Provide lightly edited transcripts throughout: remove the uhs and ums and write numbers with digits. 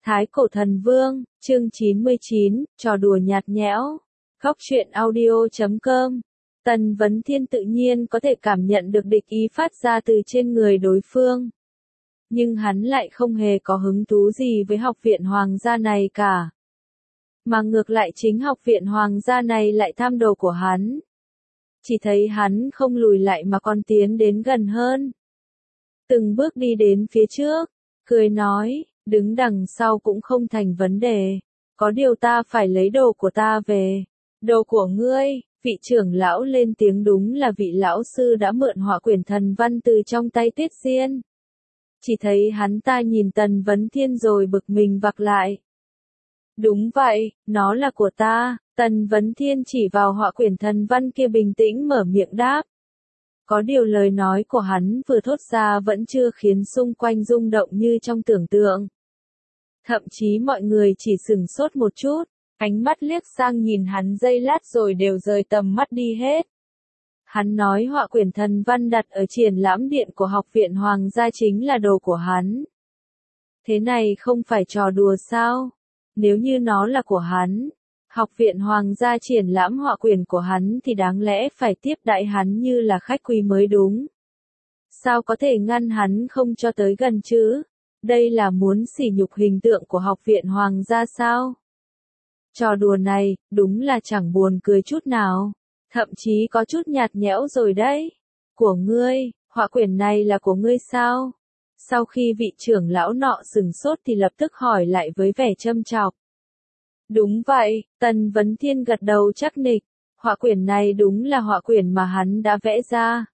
Thái Cổ Thần Vương, chương 99, trò đùa nhạt nhẽo. Góc truyện audio.com. Tần Vấn Thiên tự nhiên có thể cảm nhận được địch ý phát ra từ trên người đối phương. Nhưng hắn lại không hề có hứng thú gì với học viện hoàng gia này cả. Mà ngược lại chính học viện hoàng gia này lại tham đồ của hắn. Chỉ thấy hắn không lùi lại mà còn tiến đến gần hơn. Từng bước đi đến phía trước, cười nói, đứng đằng sau cũng không thành vấn đề. Có điều ta phải lấy đồ của ta về. Đồ của ngươi, vị trưởng lão lên tiếng, đúng là vị lão sư đã mượn họa quyển thần văn từ trong tay Tuyết Diên. Chỉ thấy hắn ta nhìn Tần Vấn Thiên rồi bực mình vặc lại. Đúng vậy, nó là của ta. Tần Vấn Thiên chỉ vào họa quyển thần văn kia bình tĩnh mở miệng đáp. Có điều lời nói của hắn vừa thốt ra vẫn chưa khiến xung quanh rung động như trong tưởng tượng. Thậm chí mọi người chỉ sửng sốt một chút, ánh mắt liếc sang nhìn hắn giây lát rồi đều rời tầm mắt đi hết. Hắn nói họa quyển thần văn đặt ở triển lãm điện của học viện hoàng gia chính là đồ của hắn. Thế này không phải trò đùa sao? Nếu như nó là của hắn, học viện hoàng gia triển lãm họa quyển của hắn thì đáng lẽ phải tiếp đãi hắn như là khách quý mới đúng. Sao có thể ngăn hắn không cho tới gần chứ? Đây là muốn sỉ nhục hình tượng của học viện hoàng gia sao? Trò đùa này, đúng là chẳng buồn cười chút nào. Thậm chí có chút nhạt nhẽo rồi đấy. Của ngươi, họa quyển này là của ngươi sao? Sau khi vị trưởng lão nọ sửng sốt thì lập tức hỏi lại với vẻ châm chọc. Đúng vậy, Tần Vấn Thiên gật đầu chắc nịch. Họa quyển này đúng là họa quyển mà hắn đã vẽ ra.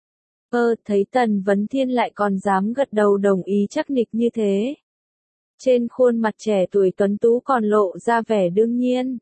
Thấy Tần Vấn Thiên lại còn dám gật đầu đồng ý chắc nịch như thế. Trên khuôn mặt trẻ tuổi tuấn tú còn lộ ra vẻ đương nhiên.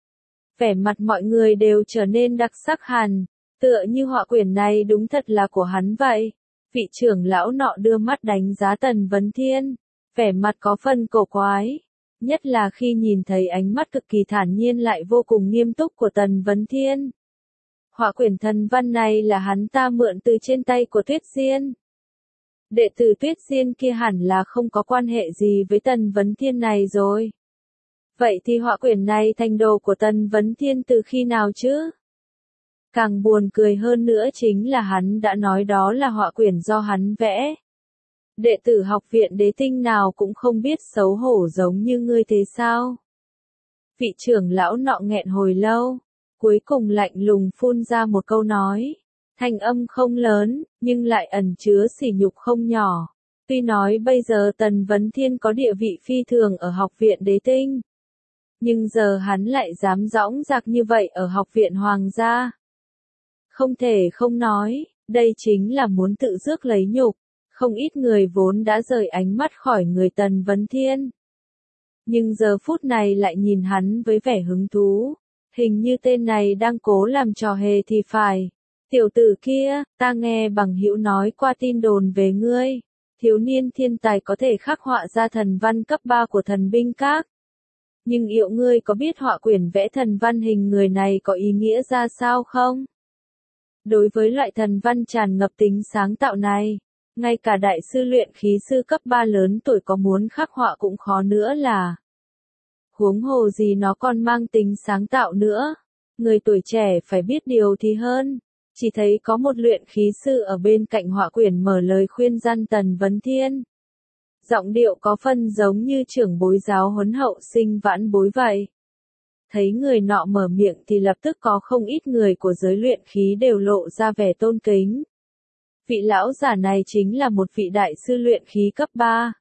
Vẻ mặt mọi người đều trở nên đặc sắc hẳn, tựa như họa quyển này đúng thật là của hắn vậy. Vị trưởng lão nọ đưa mắt đánh giá Tần Vấn Thiên, vẻ mặt có phần cổ quái, nhất là khi nhìn thấy ánh mắt cực kỳ thản nhiên lại vô cùng nghiêm túc của Tần Vấn Thiên. Họa quyển thần văn này là hắn ta mượn từ trên tay của Tuyết Diên. Đệ tử Tuyết Diên kia hẳn là không có quan hệ gì với Tần Vấn Thiên này rồi. Vậy thì họa quyển này thành đồ của Tần Vấn Thiên từ khi nào chứ? Càng buồn cười hơn nữa chính là hắn đã nói đó là họa quyển do hắn vẽ. Đệ tử học viện Đế Tinh nào cũng không biết xấu hổ giống như ngươi thế sao? Vị trưởng lão nọ nghẹn hồi lâu, cuối cùng lạnh lùng phun ra một câu nói. Thanh âm không lớn, nhưng lại ẩn chứa sỉ nhục không nhỏ. Tuy nói bây giờ Tần Vấn Thiên có địa vị phi thường ở học viện Đế Tinh, nhưng giờ hắn lại dám dõng dạc như vậy ở học viện hoàng gia. Không thể không nói, đây chính là muốn tự rước lấy nhục. Không ít người vốn đã rời ánh mắt khỏi người Tần Vấn Thiên, nhưng giờ phút này lại nhìn hắn với vẻ hứng thú. Hình như tên này đang cố làm trò hề thì phải. Tiểu tử kia, ta nghe bằng hữu nói qua tin đồn về ngươi. Thiếu niên thiên tài có thể khắc họa ra thần văn cấp 3 của thần binh các. Nhưng liệu ngươi có biết họa quyển vẽ thần văn hình người này có ý nghĩa ra sao không? Đối với loại thần văn tràn ngập tính sáng tạo này, ngay cả đại sư luyện khí sư cấp 3 lớn tuổi có muốn khắc họa cũng khó nữa là. Huống hồ gì nó còn mang tính sáng tạo nữa. Người tuổi trẻ phải biết điều thì hơn. Chỉ thấy có một luyện khí sư ở bên cạnh họa quyển mở lời khuyên răn Tần Vấn Thiên. Giọng điệu có phần giống như trưởng bối giáo huấn hậu sinh vãn bối vậy. Thấy người nọ mở miệng thì lập tức có không ít người của giới luyện khí đều lộ ra vẻ tôn kính. Vị lão giả này chính là một vị đại sư luyện khí cấp 3.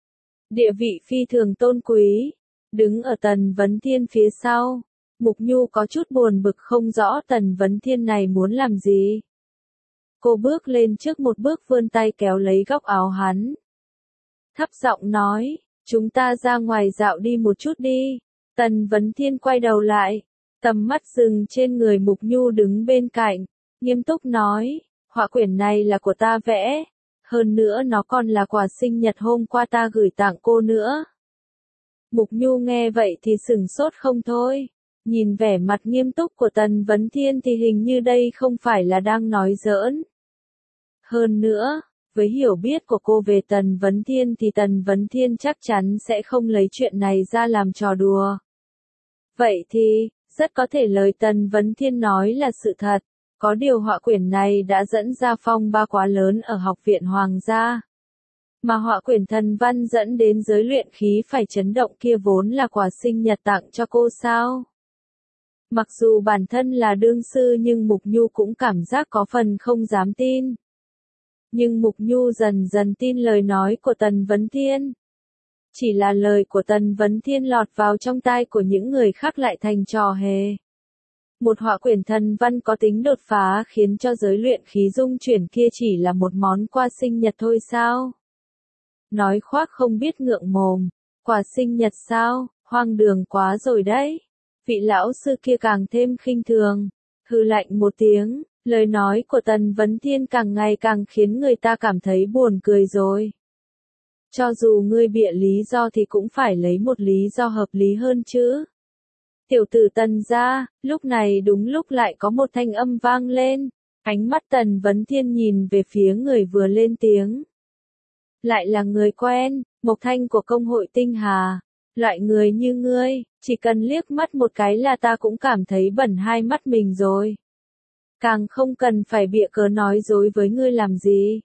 Địa vị phi thường tôn quý. Đứng ở Tần Vấn Thiên phía sau, Mục Nhu có chút buồn bực không rõ Tần Vấn Thiên này muốn làm gì. Cô bước lên trước một bước vươn tay kéo lấy góc áo hắn. Thấp giọng nói, chúng ta ra ngoài dạo đi một chút đi. Tần Vấn Thiên quay đầu lại, tầm mắt dừng trên người Mục Nhu đứng bên cạnh, nghiêm túc nói, họa quyển này là của ta vẽ, hơn nữa nó còn là quà sinh nhật hôm qua ta gửi tặng cô nữa. Mục Nhu nghe vậy thì sửng sốt không thôi, nhìn vẻ mặt nghiêm túc của Tần Vấn Thiên thì hình như đây không phải là đang nói giỡn. Hơn nữa, Với hiểu biết của cô về Tần Vấn Thiên thì Tần Vấn Thiên chắc chắn sẽ không lấy chuyện này ra làm trò đùa. Vậy thì, rất có thể lời Tần Vấn Thiên nói là sự thật. Có điều họa quyển này đã dẫn ra phong ba quá lớn ở Học viện Hoàng gia. Mà họa quyển thần văn dẫn đến giới luyện khí phải chấn động kia vốn là quà sinh nhật tặng cho cô sao? Mặc dù bản thân là đương sư nhưng Mục Nhu cũng cảm giác có phần không dám tin. Nhưng Mục Nhu dần dần tin lời nói của Tần Vấn Thiên. Chỉ là lời của Tần Vấn Thiên lọt vào trong tai của những người khác lại thành trò hề. Một họa quyển thần văn có tính đột phá khiến cho giới luyện khí dung chuyển kia chỉ là một món quà sinh nhật thôi sao? Nói khoác không biết ngượng mồm, quà sinh nhật sao, hoang đường quá rồi đấy. Vị lão sư kia càng thêm khinh thường, hừ lạnh một tiếng, lời nói của Tần Vấn Thiên càng ngày càng khiến người ta cảm thấy buồn cười rồi. Cho dù ngươi bịa lý do thì cũng phải lấy một lý do hợp lý hơn chứ. Tiểu tử Tần gia, lúc này đúng lúc lại có một thanh âm vang lên, ánh mắt Tần Vấn Thiên nhìn về phía người vừa lên tiếng. Lại là người quen, Mộc Thanh của công hội Tinh Hà. Loại người như ngươi, chỉ cần liếc mắt một cái là ta cũng cảm thấy bẩn hai mắt mình rồi. Càng không cần phải bịa cớ nói dối với ngươi làm gì.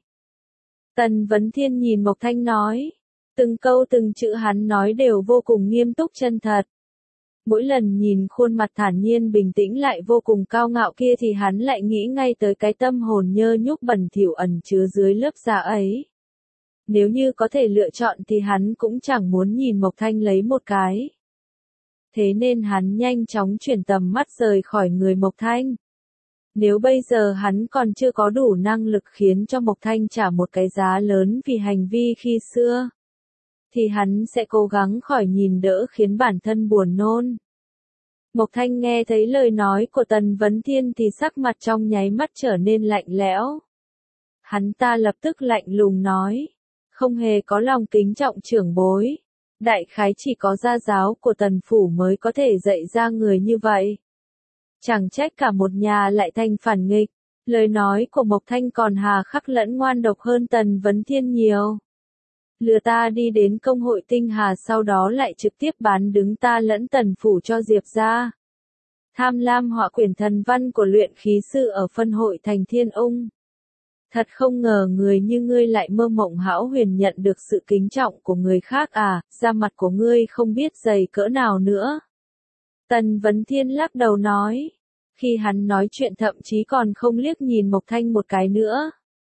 Tần Vấn Thiên nhìn Mộc Thanh nói. Từng câu từng chữ hắn nói đều vô cùng nghiêm túc chân thật. Mỗi lần nhìn khuôn mặt thản nhiên bình tĩnh lại vô cùng cao ngạo kia thì hắn lại nghĩ ngay tới cái tâm hồn nhơ nhúc bẩn thỉu ẩn chứa dưới lớp da ấy. Nếu như có thể lựa chọn thì hắn cũng chẳng muốn nhìn Mộc Thanh lấy một cái. Thế nên hắn nhanh chóng chuyển tầm mắt rời khỏi người Mộc Thanh. Nếu bây giờ hắn còn chưa có đủ năng lực khiến cho Mộc Thanh trả một cái giá lớn vì hành vi khi xưa, thì hắn sẽ cố gắng khỏi nhìn đỡ khiến bản thân buồn nôn. Mộc Thanh nghe thấy lời nói của Tần Vấn Thiên thì sắc mặt trong nháy mắt trở nên lạnh lẽo. Hắn ta lập tức lạnh lùng nói. Không hề có lòng kính trọng trưởng bối. Đại khái chỉ có gia giáo của Tần Phủ mới có thể dạy ra người như vậy. Chẳng trách cả một nhà lại thành phản nghịch. Lời nói của Mộc Thanh còn hà khắc lẫn ngoan độc hơn Tần Vấn Thiên nhiều. Lừa ta đi đến công hội Tinh Hà sau đó lại trực tiếp bán đứng ta lẫn Tần Phủ cho Diệp ra. Tham lam họa quyển thần văn của luyện khí sư ở phân hội thành Thiên Ung. Thật không ngờ người như ngươi lại mơ mộng hão huyền nhận được sự kính trọng của người khác à, da mặt của ngươi không biết dày cỡ nào nữa. Tần Vấn Thiên lắc đầu nói. Khi hắn nói chuyện thậm chí còn không liếc nhìn Mộc Thanh một cái nữa.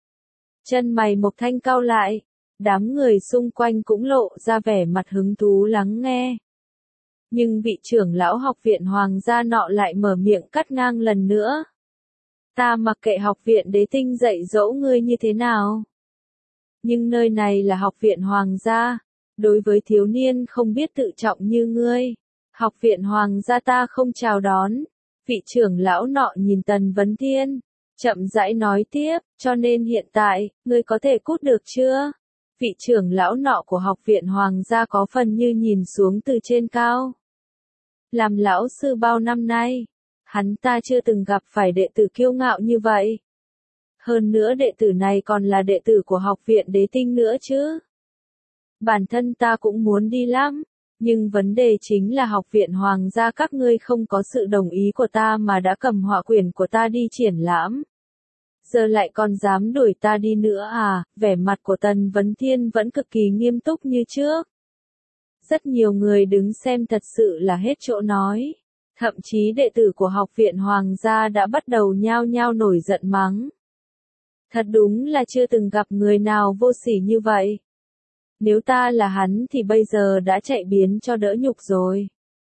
Chân mày Mộc Thanh cau lại. Đám người xung quanh cũng lộ ra vẻ mặt hứng thú lắng nghe. Nhưng vị trưởng lão học viện Hoàng gia nọ lại mở miệng cắt ngang lần nữa. Ta mặc kệ học viện Đế Tinh dạy dỗ ngươi như thế nào. Nhưng nơi này là học viện Hoàng gia. Đối với thiếu niên không biết tự trọng như ngươi, học viện Hoàng gia ta không chào đón. Vị trưởng lão nọ nhìn Tần Vấn Thiên, chậm rãi nói tiếp, cho nên hiện tại, ngươi có thể cút được chưa? Vị trưởng lão nọ của học viện Hoàng gia có phần như nhìn xuống từ trên cao. Làm lão sư bao năm nay, hắn ta chưa từng gặp phải đệ tử kiêu ngạo như vậy. Hơn nữa đệ tử này còn là đệ tử của học viện Đế Tinh nữa chứ. Bản thân ta cũng muốn đi lắm, nhưng vấn đề chính là học viện Hoàng gia các ngươi không có sự đồng ý của ta mà đã cầm họa quyển của ta đi triển lãm. Giờ lại còn dám đuổi ta đi nữa à, vẻ mặt của Tần Vấn Thiên vẫn cực kỳ nghiêm túc như trước. Rất nhiều người đứng xem thật sự là hết chỗ nói. Thậm chí đệ tử của học viện Hoàng gia đã bắt đầu nhao nhao nổi giận mắng. Thật đúng là chưa từng gặp người nào vô sỉ như vậy. Nếu ta là hắn thì bây giờ đã chạy biến cho đỡ nhục rồi.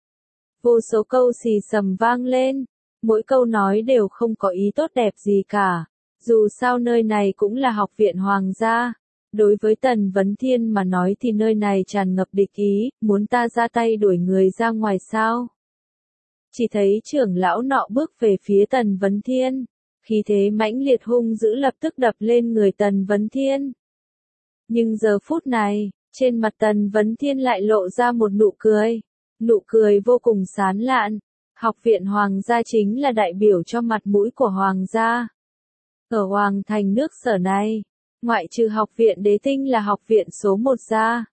Vô số câu xì xầm vang lên, mỗi câu nói đều không có ý tốt đẹp gì cả. Dù sao nơi này cũng là học viện Hoàng gia. Đối với Tần Vấn Thiên mà nói thì nơi này tràn ngập địch ý, muốn ta ra tay đuổi người ra ngoài sao? Chỉ thấy trưởng lão nọ bước về phía Tần Vấn Thiên. Khí thế mãnh liệt hung dữ lập tức đập lên người Tần Vấn Thiên. Nhưng giờ phút này, trên mặt Tần Vấn Thiên lại lộ ra một nụ cười. Nụ cười vô cùng sán lạn. Học viện Hoàng gia chính là đại biểu cho mặt mũi của Hoàng gia. Ở Hoàng thành nước Sở này, Ngoại trừ học viện đế tinh là học viện số 1 ra.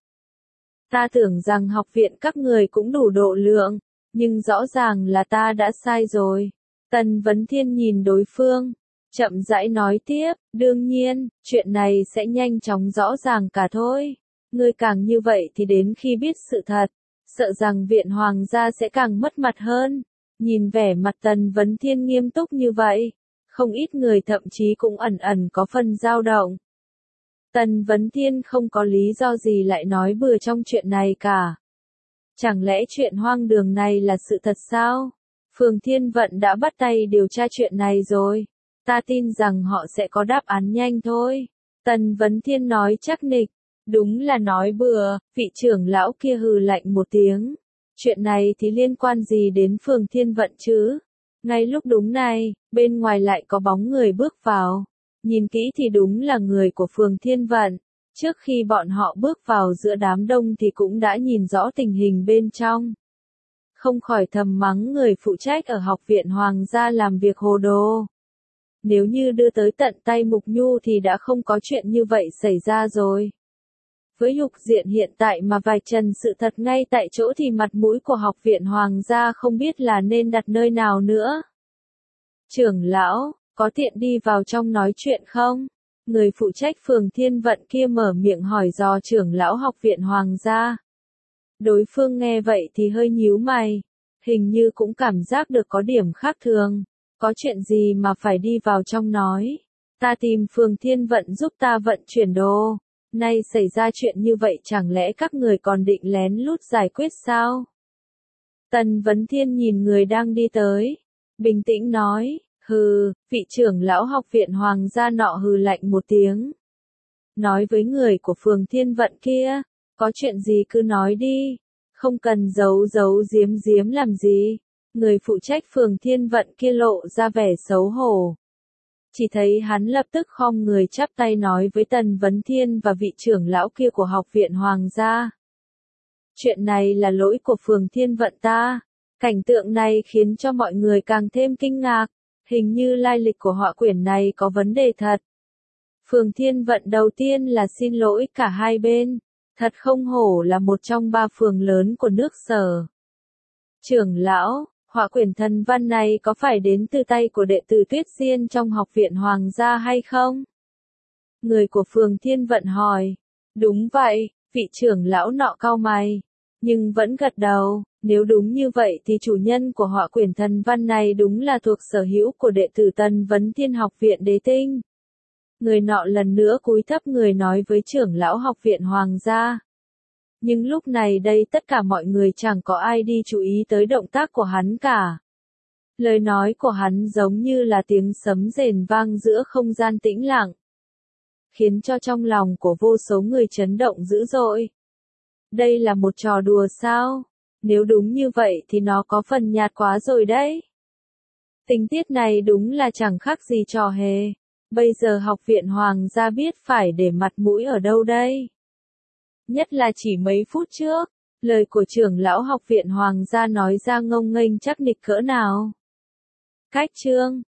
Ta tưởng rằng học viện các người cũng đủ độ lượng, nhưng rõ ràng là ta đã sai rồi. Tần Vấn Thiên nhìn đối phương, chậm rãi nói tiếp, đương nhiên, chuyện này sẽ nhanh chóng rõ ràng cả thôi. Ngươi càng như vậy thì đến khi biết sự thật, sợ rằng viện hoàng gia sẽ càng mất mặt hơn. Nhìn vẻ mặt Tần Vấn Thiên nghiêm túc như vậy, không ít người thậm chí cũng ẩn ẩn có phần dao động. Tần Vấn Thiên không có lý do gì lại nói bừa trong chuyện này cả. Chẳng lẽ chuyện hoang đường này là sự thật sao? Phường Thiên Vận đã bắt tay điều tra chuyện này rồi. Ta tin rằng họ sẽ có đáp án nhanh thôi. Tần Vấn Thiên nói chắc nịch. Đúng là nói bừa, vị trưởng lão kia hừ lạnh một tiếng. Chuyện này thì liên quan gì đến Phường Thiên Vận chứ? Ngay lúc đúng này, bên ngoài lại có bóng người bước vào. Nhìn kỹ thì đúng là người của Phường Thiên Vận. Trước khi bọn họ bước vào giữa đám đông thì cũng đã nhìn rõ tình hình bên trong. Không khỏi thầm mắng người phụ trách ở học viện Hoàng gia làm việc hồ đồ. Nếu như đưa tới tận tay Mục Nhu thì đã không có chuyện như vậy xảy ra rồi. Với cục diện hiện tại mà vạch trần sự thật ngay tại chỗ thì mặt mũi của học viện Hoàng gia không biết là nên đặt nơi nào nữa. Trưởng lão, có tiện đi vào trong nói chuyện không? Người phụ trách Phường Thiên Vận kia mở miệng hỏi dò trưởng lão học viện Hoàng gia. Đối phương nghe vậy thì hơi nhíu mày, hình như cũng cảm giác được có điểm khác thường. Có chuyện gì mà phải đi vào trong nói? Ta tìm Phường Thiên Vận giúp ta vận chuyển đồ. Nay xảy ra chuyện như vậy chẳng lẽ các người còn định lén lút giải quyết sao? Tần Vấn Thiên nhìn người đang đi tới, bình tĩnh nói, hừ, vị trưởng lão học viện Hoàng gia nọ hừ lạnh một tiếng. Nói với người của Phường Thiên Vận kia, có chuyện gì cứ nói đi, không cần giấu giấu giếm giếm làm gì. Người phụ trách Phường Thiên Vận kia lộ ra vẻ xấu hổ. Chỉ thấy hắn lập tức khom người chắp tay nói với Tần Vấn Thiên và vị trưởng lão kia của học viện Hoàng gia. Chuyện này là lỗi của Phường Thiên Vận ta. Cảnh tượng này khiến cho mọi người càng thêm kinh ngạc. Hình như lai lịch của họa quyển này có vấn đề thật. Phường Thiên Vận đầu tiên là xin lỗi cả hai bên. Thật không hổ là một trong 3 phường lớn của nước Sở. Trưởng lão, họa quyển thần văn này có phải đến từ tay của đệ tử Tuyết Diên trong học viện Hoàng gia hay không? Người của Phường Thiên Vận hỏi. Đúng vậy, vị trưởng lão nọ cau mày. Nhưng vẫn gật đầu, nếu đúng như vậy thì chủ nhân của họa quyển thần văn này đúng là thuộc sở hữu của đệ tử Tần Vấn Thiên học viện đế tinh. Người nọ lần nữa cúi thấp người nói với trưởng lão học viện Hoàng gia. Nhưng lúc này đây tất cả mọi người chẳng có ai đi chú ý tới động tác của hắn cả. Lời nói của hắn giống như là tiếng sấm rền vang giữa không gian tĩnh lặng, khiến cho trong lòng của vô số người chấn động dữ dội. Đây là một trò đùa sao? Nếu đúng như vậy thì nó có phần nhạt quá rồi đấy. Tình tiết này đúng là chẳng khác gì trò hề. Bây giờ học viện Hoàng gia biết phải để mặt mũi ở đâu đây? Nhất là chỉ mấy phút trước, lời của trưởng lão học viện Hoàng gia nói ra ngông nghênh chắc nịch cỡ nào. Cách chương